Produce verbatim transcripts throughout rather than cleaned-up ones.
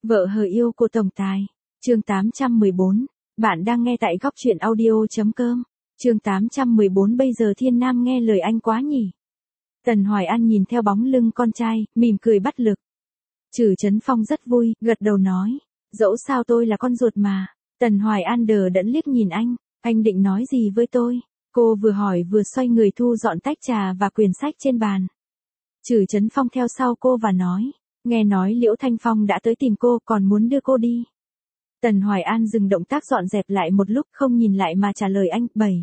Vợ hờ yêu của tổng tài. Chương tám trăm mười bốn. Bạn đang nghe tại góc truyện audio chấm com. Chương tám trăm mười bốn. Bây giờ Thiên Nam nghe lời anh quá nhỉ. Tần Hoài An nhìn theo bóng lưng con trai, mỉm cười bắt lực. Trử Chấn Phong rất vui, gật đầu nói. Dẫu sao tôi là con ruột mà. Tần Hoài An đờ đẫn liếc nhìn anh. Anh định nói gì với tôi? Cô vừa hỏi vừa xoay người thu dọn tách trà và quyển sách trên bàn. Trử Chấn Phong theo sau cô và nói. Nghe nói Liễu Thanh Phong đã tới tìm cô, còn muốn đưa cô đi. Tần Hoài An dừng động tác dọn dẹp lại một lúc, không nhìn lại mà trả lời anh. Bảy.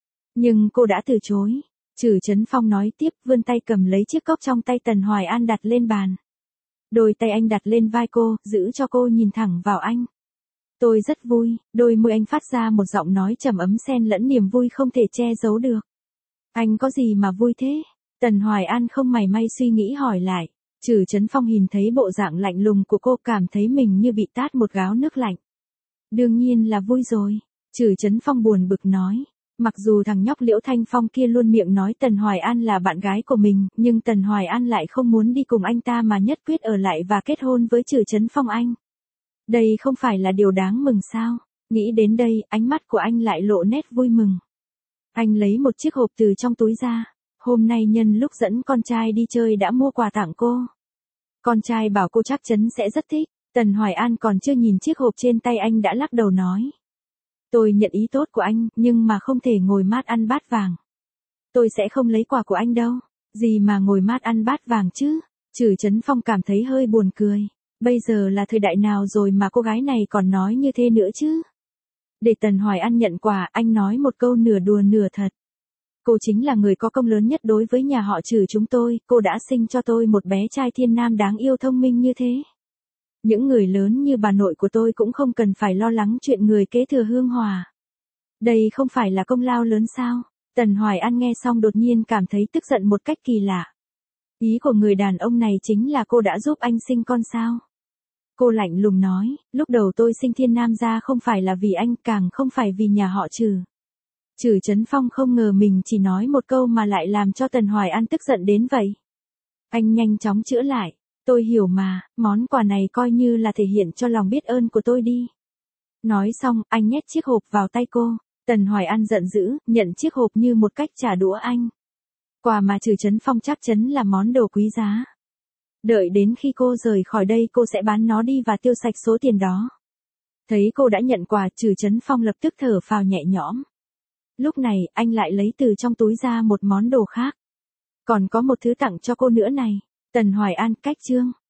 Nhưng cô đã từ chối. Trử Chấn Phong nói tiếp, vươn tay cầm lấy chiếc cốc trong tay Tần Hoài An đặt lên bàn. Đôi tay anh đặt lên vai cô, giữ cho cô nhìn thẳng vào anh. Tôi rất vui. Đôi môi anh phát ra một giọng nói trầm ấm xen lẫn niềm vui không thể che giấu được. Anh có gì mà vui thế? Tần Hoài An không mảy may suy nghĩ hỏi lại. Trử Chấn Phong nhìn thấy bộ dạng lạnh lùng của cô, cảm thấy mình như bị tát một gáo nước lạnh. Đương nhiên là vui rồi. Trử Chấn Phong buồn bực nói. Mặc dù thằng nhóc Liễu Thanh Phong kia luôn miệng nói Tần Hoài An là bạn gái của mình, nhưng Tần Hoài An lại không muốn đi cùng anh ta mà nhất quyết ở lại và kết hôn với Trử Chấn Phong anh. Đây không phải là điều đáng mừng sao? Nghĩ đến đây, ánh mắt của anh lại lộ nét vui mừng. Anh lấy một chiếc hộp từ trong túi ra. Hôm nay nhân lúc dẫn con trai đi chơi đã mua quà tặng cô. Con trai bảo cô chắc chắn sẽ rất thích. Tần Hoài An còn chưa nhìn chiếc hộp trên tay anh đã lắc đầu nói. Tôi nhận ý tốt của anh, nhưng mà không thể ngồi mát ăn bát vàng. Tôi sẽ không lấy quà của anh đâu. Gì mà ngồi mát ăn bát vàng chứ? Trử Chấn Phong cảm thấy hơi buồn cười. Bây giờ là thời đại nào rồi mà cô gái này còn nói như thế nữa chứ? Để Tần Hoài An nhận quà, anh nói một câu nửa đùa nửa thật. Cô chính là người có công lớn nhất đối với nhà họ Trử chúng tôi, cô đã sinh cho tôi một bé trai Thiên Nam đáng yêu thông minh như thế. Những người lớn như bà nội của tôi cũng không cần phải lo lắng chuyện người kế thừa hương hòa. Đây không phải là công lao lớn sao? Tần Hoài An nghe xong đột nhiên cảm thấy tức giận một cách kỳ lạ. Ý của người đàn ông này chính là cô đã giúp anh sinh con sao? Cô lạnh lùng nói, lúc đầu tôi sinh Thiên Nam ra không phải là vì anh, càng không phải vì nhà họ Trử. Trử Chấn Phong không ngờ mình chỉ nói một câu mà lại làm cho Tần Hoài An tức giận đến vậy. Anh nhanh chóng chữa lại. Tôi hiểu mà, món quà này coi như là thể hiện cho lòng biết ơn của tôi đi. Nói xong, anh nhét chiếc hộp vào tay cô. Tần Hoài An giận dữ, nhận chiếc hộp như một cách trả đũa anh. Quà mà Trử Chấn Phong chắc chắn là món đồ quý giá. Đợi đến khi cô rời khỏi đây cô sẽ bán nó đi và tiêu sạch số tiền đó. Thấy cô đã nhận quà, Trử Chấn Phong lập tức thở phào nhẹ nhõm. Lúc này, anh lại lấy từ trong túi ra một món đồ khác. Còn có một thứ tặng cho cô nữa này. Tần Hoài An, cách chương.